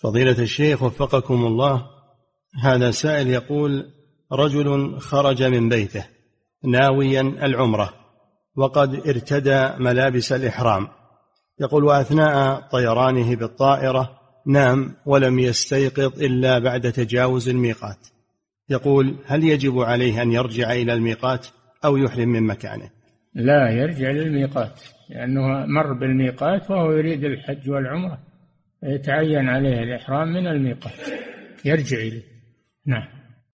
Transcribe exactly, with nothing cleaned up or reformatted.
فضيلة الشيخ وفقكم الله، هذا سائل يقول: رجل خرج من بيته ناويا العمرة وقد ارتدى ملابس الإحرام، يقول: وأثناء طيرانه بالطائرة نام ولم يستيقظ إلا بعد تجاوز الميقات، يقول: هل يجب عليه أن يرجع إلى الميقات أو يحرم من مكانه؟ لا، يرجع للميقات، لأنه مر بالميقات وهو يريد الحج والعمرة، يتعين عليه الإحرام من الميقات، يرجع إليه. نعم.